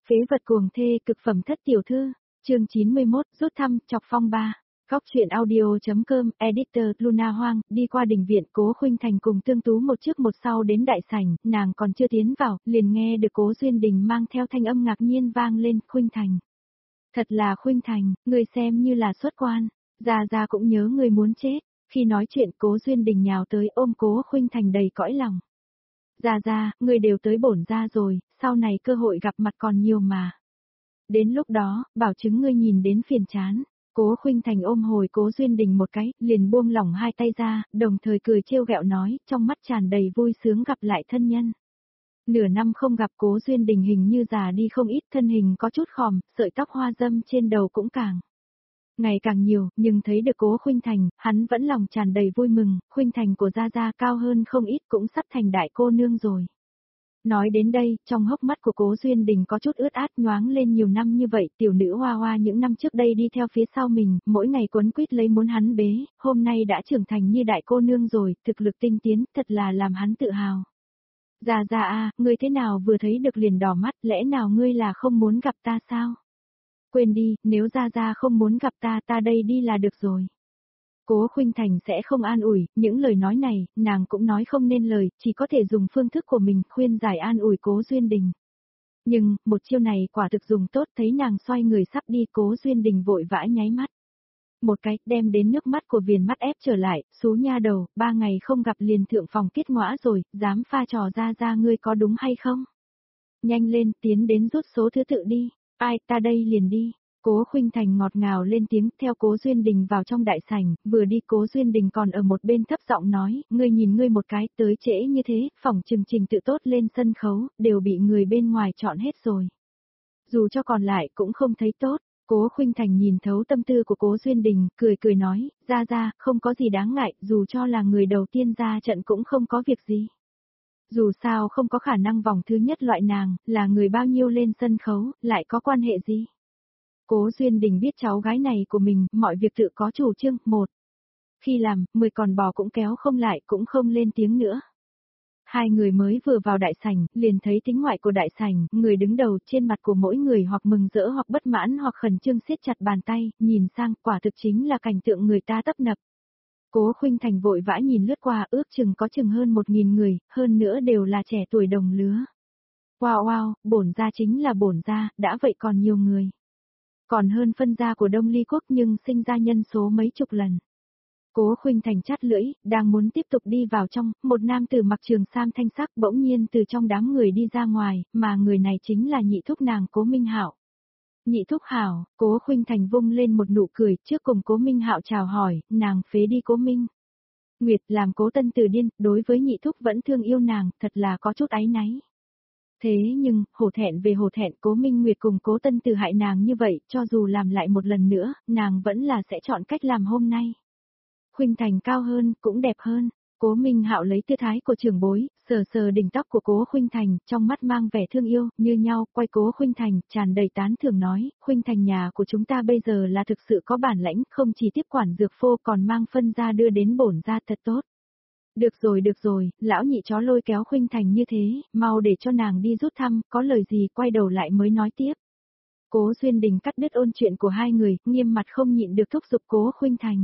Phế vật cuồng thê cực phẩm thất tiểu thư, chương 91, rút thăm, chọc phong ba. Góc truyện audio.com, editor Luna Hoang, đi qua đình viện Cố Khuynh Thành cùng Tương Tú một trước một sau đến đại sảnh, nàng còn chưa tiến vào, liền nghe được Cố Duyên Đình mang theo thanh âm ngạc nhiên vang lên, Khuynh Thành. Thật là Khuynh Thành, người xem như là xuất quan, Gia cũng nhớ người muốn chết, khi nói chuyện Cố Duyên Đình nhào tới ôm Cố Khuynh Thành đầy cõi lòng. Gia, người đều tới bổn gia rồi, sau này cơ hội gặp mặt còn nhiều mà. Đến lúc đó, bảo chứng ngươi nhìn đến phiền chán. Cố Khuynh Thành ôm hồi Cố Duyên Đình một cái, liền buông lỏng hai tay ra, đồng thời cười trêu ghẹo nói, trong mắt tràn đầy vui sướng gặp lại thân nhân. Nửa năm không gặp Cố Duyên Đình hình như già đi không ít, thân hình có chút khòm, sợi tóc hoa dâm trên đầu cũng ngày càng nhiều, nhưng thấy được Cố Khuynh Thành, hắn vẫn lòng tràn đầy vui mừng, Khuynh Thành của Gia cao hơn không ít cũng sắp thành đại cô nương rồi. Nói đến đây, trong hốc mắt của Cố Duyên Đình có chút ướt át nhoáng lên nhiều năm như vậy, tiểu nữ Hoa Hoa những năm trước đây đi theo phía sau mình, mỗi ngày quấn quýt lấy muốn hắn bế, hôm nay đã trưởng thành như đại cô nương rồi, thực lực tinh tiến, thật là làm hắn tự hào. Gia ngươi thế nào vừa thấy được liền đỏ mắt, lẽ nào ngươi là không muốn gặp ta sao? Quên đi, nếu Gia không muốn gặp ta đây đi là được rồi. Cố Khuynh Thành sẽ không an ủi, những lời nói này, nàng cũng nói không nên lời, chỉ có thể dùng phương thức của mình khuyên giải an ủi Cố Duyên Đình. Nhưng, một chiêu này quả thực dùng tốt, thấy nàng xoay người sắp đi, Cố Duyên Đình vội vã nháy mắt. Một cái, đem đến nước mắt của viền mắt ép trở lại, xú nha đầu, 3 ngày không gặp liền thượng phòng kết ngõa rồi, dám pha trò Gia ngươi có đúng hay không? Nhanh lên, tiến đến rút số thứ tự đi, ai, ta đây liền đi. Cố Khuynh Thành ngọt ngào lên tiếng, theo Cố Duyên Đình vào trong đại sảnh, vừa đi Cố Duyên Đình còn ở một bên thấp giọng nói, ngươi nhìn ngươi một cái, tới trễ như thế, phỏng chừng trình tự tốt lên sân khấu, đều bị người bên ngoài chọn hết rồi. Dù cho còn lại cũng không thấy tốt, Cố Khuynh Thành nhìn thấu tâm tư của Cố Duyên Đình, cười nói, Gia, không có gì đáng ngại, dù cho là người đầu tiên ra trận cũng không có việc gì. Dù sao không có khả năng vòng thứ nhất loại nàng, là người bao nhiêu lên sân khấu, lại có quan hệ gì? Cố Duyên Đình biết cháu gái này của mình, mọi việc tự có chủ trương, 1. Khi làm, 10 con bò cũng kéo không lại, cũng không lên tiếng nữa. Hai người mới vừa vào đại sảnh, liền thấy tính ngoại của đại sảnh, người đứng đầu, trên mặt của mỗi người hoặc mừng rỡ hoặc bất mãn hoặc khẩn trương siết chặt bàn tay, nhìn sang, quả thực chính là cảnh tượng người ta tấp nập. Cố Khuynh Thành vội vã nhìn lướt qua, ước chừng có chừng hơn 1000 người, hơn nữa đều là trẻ tuổi đồng lứa. Wow, bổn gia chính là bổn gia, đã vậy còn nhiều người. Còn hơn phân gia của Đông Ly Quốc nhưng sinh ra nhân số mấy chục lần. Cố Khuynh Thành chát lưỡi, đang muốn tiếp tục đi vào trong, một nam tử mặc trường sam thanh sắc bỗng nhiên từ trong đám người đi ra ngoài, mà người này chính là nhị thúc nàng Cố Minh Hạo. Nhị thúc hảo, Cố Khuynh Thành vung lên một nụ cười, trước cùng Cố Minh Hạo chào hỏi, nàng phế đi Cố Minh Nguyệt, làm Cố Tân Từ điên, đối với nhị thúc vẫn thương yêu nàng, thật là có chút áy náy. Thế nhưng, hổ thẹn về hổ thẹn, Cố Minh Nguyệt cùng Cố Tân Từ hại nàng như vậy, cho dù làm lại một lần nữa, nàng vẫn là sẽ chọn cách làm hôm nay. Khuynh Thành cao hơn, cũng đẹp hơn. Cố Minh Hạo lấy tư thái của trưởng bối, sờ đỉnh tóc của Cố Khuynh Thành, trong mắt mang vẻ thương yêu, như nhau, quay Cố Khuynh Thành, tràn đầy tán thưởng nói, Khuynh Thành nhà của chúng ta bây giờ là thực sự có bản lãnh, không chỉ tiếp quản dược phô còn mang phân ra đưa đến bổn gia thật tốt. Được rồi, lão nhị chó lôi kéo Khuynh Thành như thế, mau để cho nàng đi rút thăm, có lời gì quay đầu lại mới nói tiếp. Cố Duyên Đình cắt đứt ôn chuyện của hai người, nghiêm mặt không nhịn được thúc giục Cố Khuynh Thành.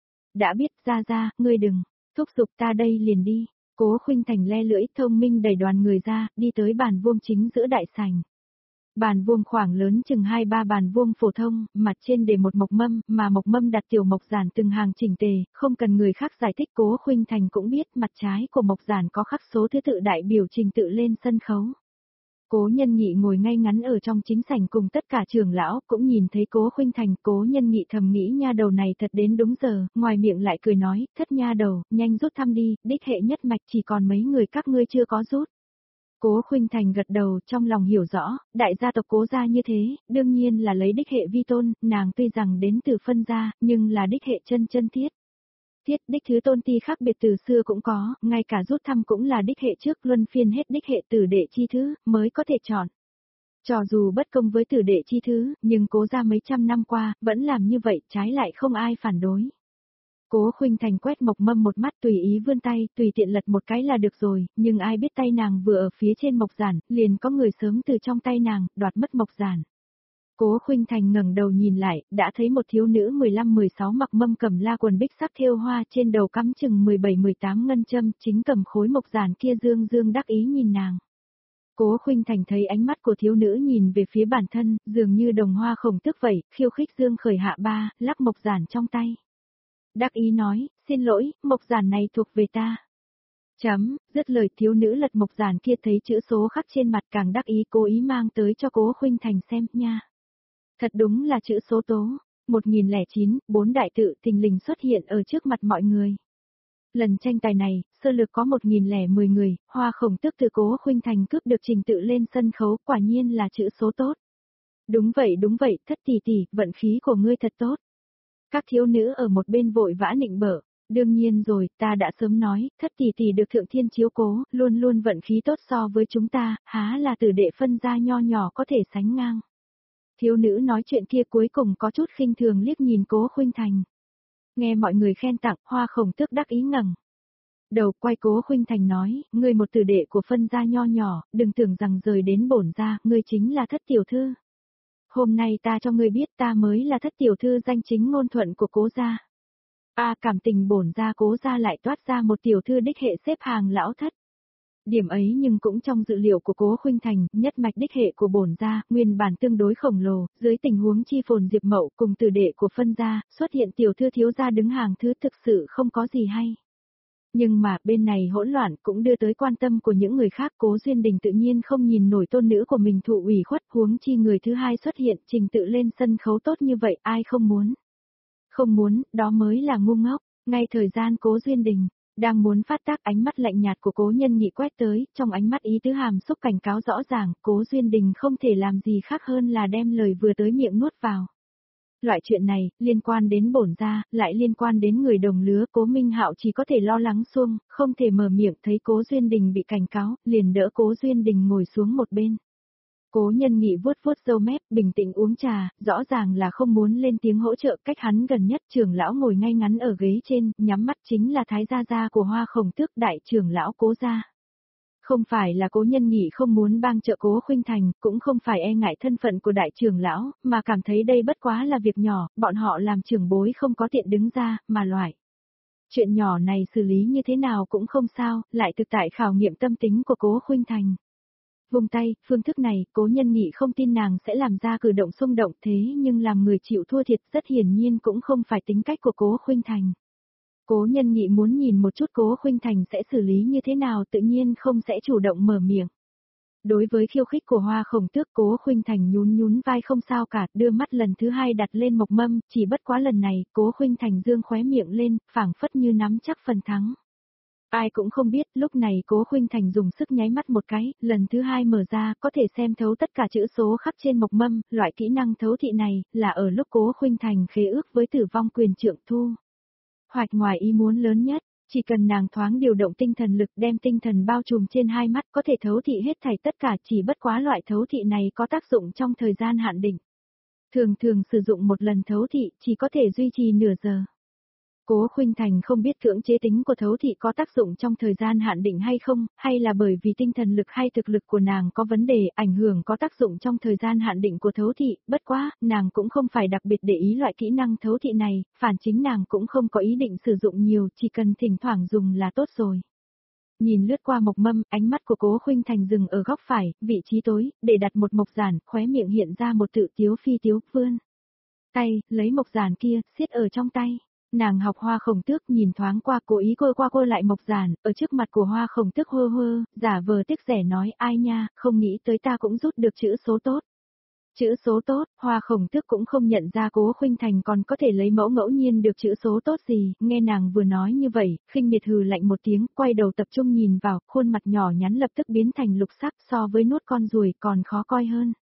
Đã biết Gia, ngươi đừng, thúc giục ta đây liền đi. Cố Khuynh Thành le lưỡi thông minh đẩy đoàn người ra, đi tới bàn vuông chính giữa đại sảnh. Bàn vuông khoảng lớn chừng 2-3 bàn vuông phổ thông, mặt trên để một mộc mâm, mà mộc mâm đặt tiểu mộc giản từng hàng chỉnh tề, không cần người khác giải thích. Cố Khuynh Thành cũng biết mặt trái của mộc giản có khắc số thứ tự đại biểu trình tự lên sân khấu. Cố Nhân Nghị ngồi ngay ngắn ở trong chính sảnh cùng tất cả trưởng lão, cũng nhìn thấy Cố Khuynh Thành. Cố Nhân Nghị thầm nghĩ nha đầu này thật đến đúng giờ, ngoài miệng lại cười nói, thất nha đầu, nhanh rút thăm đi, đích hệ nhất mạch chỉ còn mấy người các ngươi chưa có rút. Cố Khuynh Thành gật đầu, trong lòng hiểu rõ, đại gia tộc Cố gia như thế, đương nhiên là lấy đích hệ vi tôn, nàng tuy rằng đến từ phân gia, nhưng là đích hệ chân thiết. Đích thứ tôn ti khác biệt từ xưa cũng có, ngay cả rút thăm cũng là đích hệ trước luân phiên hết đích hệ tử đệ chi thứ, mới có thể chọn. Cho dù bất công với tử đệ chi thứ, nhưng Cố gia mấy trăm năm qua, vẫn làm như vậy, trái lại không ai phản đối. Cố Khuynh Thành quét Mộc Mâm một mắt tùy ý vươn tay, tùy tiện lật một cái là được rồi, nhưng ai biết tay nàng vừa ở phía trên mộc giản, liền có người sớm từ trong tay nàng, đoạt mất mộc giản. Cố Khuynh Thành ngẩng đầu nhìn lại, đã thấy một thiếu nữ 15-16 mặc mâm cầm la quần bích sắc thêu hoa trên đầu cắm chừng 17-18 ngân châm, chính cầm khối mộc giản kia dương dương đắc ý nhìn nàng. Cố Khuynh Thành thấy ánh mắt của thiếu nữ nhìn về phía bản thân, dường như đồng hoa khổng tước vậy, khiêu khích dương khởi hạ ba, lắc mộc giản trong tay. Đắc ý nói, xin lỗi, mộc giản này thuộc về ta. Dứt lời thiếu nữ lật mộc giản kia thấy chữ số khắc trên mặt càng đắc ý cố ý mang tới cho Cố Khuynh Thành xem nha. Thật đúng là chữ số tố, 1009, 4 đại tự thình lình xuất hiện ở trước mặt mọi người. Lần tranh tài này, sơ lược có 1010 người, Hoa Khổng Tước từ Cố Khuynh Thành cướp được trình tự lên sân khấu, quả nhiên là chữ số tốt. Đúng vậy, Thất tỷ tỷ, vận khí của ngươi thật tốt. Các thiếu nữ ở một bên vội vã nịnh bợ, đương nhiên rồi, ta đã sớm nói, Thất tỷ tỷ được thượng thiên chiếu cố, luôn luôn vận khí tốt so với chúng ta, há là tử đệ phân gia nho nhỏ có thể sánh ngang. Thiếu nữ nói chuyện kia cuối cùng có chút khinh thường liếc nhìn Cố Khuynh Thành. Nghe mọi người khen tặng, Hoa Khổng Tước đắc ý ngẩng đầu quay Cố Khuynh Thành nói, ngươi một tử đệ của phân gia nho nhỏ, đừng tưởng rằng rời đến bổn gia, ngươi chính là Thất tiểu thư. Hôm nay ta cho ngươi biết ta mới là Thất tiểu thư danh chính ngôn thuận của Cố gia. Cảm tình bổn gia Cố gia lại toát ra một tiểu thư đích hệ xếp hàng lão thất. Điểm ấy nhưng cũng trong dự liệu của Cố Khuynh Thành, nhất mạch đích hệ của bổn gia, nguyên bản tương đối khổng lồ, dưới tình huống chi phồn Diệp Mậu cùng tử đệ của phân gia, xuất hiện tiểu thư thiếu gia đứng hàng thứ thực sự không có gì hay. Nhưng mà bên này hỗn loạn cũng đưa tới quan tâm của những người khác. Cố Duyên Đình tự nhiên không nhìn nổi tôn nữ của mình thụ ủy khuất, huống chi người thứ hai xuất hiện trình tự lên sân khấu tốt như vậy ai không muốn. Không muốn, đó mới là ngu ngốc. Ngay thời gian Cố Duyên Đình đang muốn phát tác, ánh mắt lạnh nhạt của Cố Nhân Nhị quét tới, trong ánh mắt ý tứ hàm xúc cảnh cáo rõ ràng, Cố Duyên Đình không thể làm gì khác hơn là đem lời vừa tới miệng nuốt vào. Loại chuyện này, liên quan đến bổn gia, lại liên quan đến người đồng lứa, Cố Minh Hạo chỉ có thể lo lắng xuông, không thể mở miệng, thấy Cố Duyên Đình bị cảnh cáo, liền đỡ Cố Duyên Đình ngồi xuống một bên. Cố Nhân Nghị vuốt vuốt râu mép, bình tĩnh uống trà, rõ ràng là không muốn lên tiếng hỗ trợ. Cách hắn gần nhất trưởng lão ngồi ngay ngắn ở ghế trên, nhắm mắt chính là Thái gia gia của Hoa Khổng Tước, đại trưởng lão Cố gia. Không phải là Cố Nhân Nghị không muốn bang trợ Cố Khuynh Thành, cũng không phải e ngại thân phận của đại trưởng lão, mà cảm thấy đây bất quá là việc nhỏ, bọn họ làm trưởng bối không có tiện đứng ra, mà loại. Chuyện nhỏ này xử lý như thế nào cũng không sao, lại thực tại khảo nghiệm tâm tính của Cố Khuynh Thành. Vùng tay, phương thức này, Cố Nhân Nghị không tin nàng sẽ làm ra cử động xung động, thế nhưng làm người chịu thua thiệt rất hiển nhiên cũng không phải tính cách của Cố Khuynh Thành. Cố Nhân Nghị muốn nhìn một chút Cố Khuynh Thành sẽ xử lý như thế nào, tự nhiên không sẽ chủ động mở miệng. Đối với khiêu khích của Hoa Khổng Tước, Cố Khuynh Thành nhún nhún vai không sao cả, đưa mắt lần thứ hai đặt lên Mộc Mâm, chỉ bất quá lần này, Cố Khuynh Thành dương khóe miệng lên, phảng phất như nắm chắc phần thắng. Ai cũng không biết, lúc này Cố Khuynh Thành dùng sức nháy mắt một cái, lần thứ hai mở ra, có thể xem thấu tất cả chữ số khắc trên Mộc Mâm, loại kỹ năng thấu thị này, là ở lúc Cố Khuynh Thành khế ước với Tử Vong Quyền Trượng Thu. Hoạch ngoài ý muốn lớn nhất, chỉ cần nàng thoáng điều động tinh thần lực đem tinh thần bao trùm trên hai mắt có thể thấu thị hết thảy tất cả, chỉ bất quá loại thấu thị này có tác dụng trong thời gian hạn định. Thường thường sử dụng một lần thấu thị chỉ có thể duy trì nửa giờ. Cố Khuynh Thành không biết cưỡng chế tính của thấu thị có tác dụng trong thời gian hạn định hay không, hay là bởi vì tinh thần lực hay thực lực của nàng có vấn đề, ảnh hưởng có tác dụng trong thời gian hạn định của thấu thị, bất quá, nàng cũng không phải đặc biệt để ý loại kỹ năng thấu thị này, phản chính nàng cũng không có ý định sử dụng nhiều, chỉ cần thỉnh thoảng dùng là tốt rồi. Nhìn lướt qua Mộc Mâm, ánh mắt của Cố Khuynh Thành dừng ở góc phải, vị trí tối, để đặt một mộc giản, khóe miệng hiện ra một tự tiếu phi tiếu, vươn tay, lấy mộc giản kia, siết ở trong tay. Nàng học Hoa Khổng Tước, nhìn thoáng qua, cố ý cô lại mộc giản, ở trước mặt của Hoa Khổng Tước hơ hơ, giả vờ tiếc rẻ nói, ai nha, không nghĩ tới ta cũng rút được chữ số tốt. Chữ số tốt, Hoa Khổng Tước cũng không nhận ra Cố Khuynh Thành còn có thể lấy mẫu ngẫu nhiên được chữ số tốt gì, nghe nàng vừa nói như vậy, khinh miệt hừ lạnh một tiếng, quay đầu tập trung nhìn vào, khuôn mặt nhỏ nhắn lập tức biến thành lục sắc, so với nuốt con ruồi còn khó coi hơn.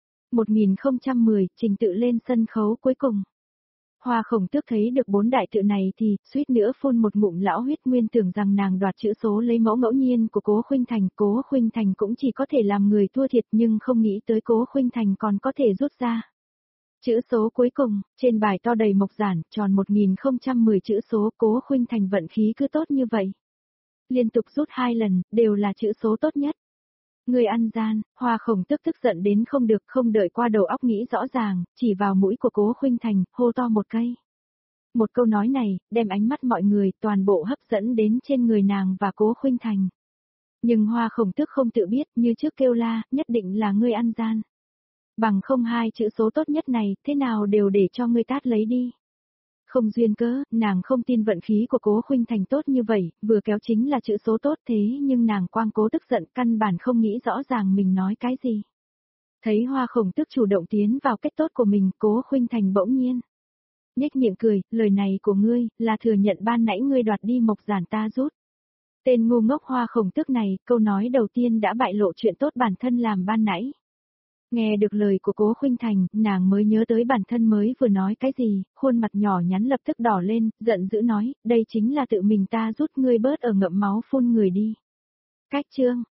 1010, trình tự lên sân khấu cuối cùng. Hoa Khổng Tước thấy được 4 đại tự này thì, suýt nữa phun một ngụm lão huyết, nguyên tưởng rằng nàng đoạt chữ số lấy mẫu ngẫu nhiên của Cố Khuynh Thành cũng chỉ có thể làm người thua thiệt, nhưng không nghĩ tới Cố Khuynh Thành còn có thể rút ra. Chữ số cuối cùng, trên bài to đầy mộc giản, tròn 1010 chữ số. Cố Khuynh Thành vận khí cứ tốt như vậy. Liên tục rút 2 lần, đều là chữ số tốt nhất. Người ăn gian, Hoa Khổng Tước tức giận đến không được, không đợi qua đầu óc nghĩ rõ ràng, chỉ vào mũi của Cố Khuynh Thành, hô to một cây. Một câu nói này, đem ánh mắt mọi người toàn bộ hấp dẫn đến trên người nàng và Cố Khuynh Thành. Nhưng Hoa Khổng Tước không tự biết, như trước kêu la, nhất định là ngươi ăn gian. Bằng không 2 chữ số tốt nhất này, thế nào đều để cho ngươi tát lấy đi. Không duyên cớ, nàng không tin vận khí của Cố Khuynh Thành tốt như vậy, vừa kéo chính là chữ số tốt thế nhưng nàng quang cố tức giận căn bản không nghĩ rõ ràng mình nói cái gì. Thấy Hoa Khổng Tước chủ động tiến vào kết tốt của mình, Cố Khuynh Thành bỗng nhiên nhếch miệng cười, lời này của ngươi, là thừa nhận ban nãy ngươi đoạt đi mộc giản ta rút. Tên ngu ngốc Hoa Khổng Tước này, câu nói đầu tiên đã bại lộ chuyện tốt bản thân làm ban nãy. Nghe được lời của Cố Khuynh Thành, nàng mới nhớ tới bản thân mới vừa nói cái gì, khuôn mặt nhỏ nhắn lập tức đỏ lên, giận dữ nói, đây chính là tự mình ta rút ngươi bớt ở ngậm máu phun người đi. Cách chương,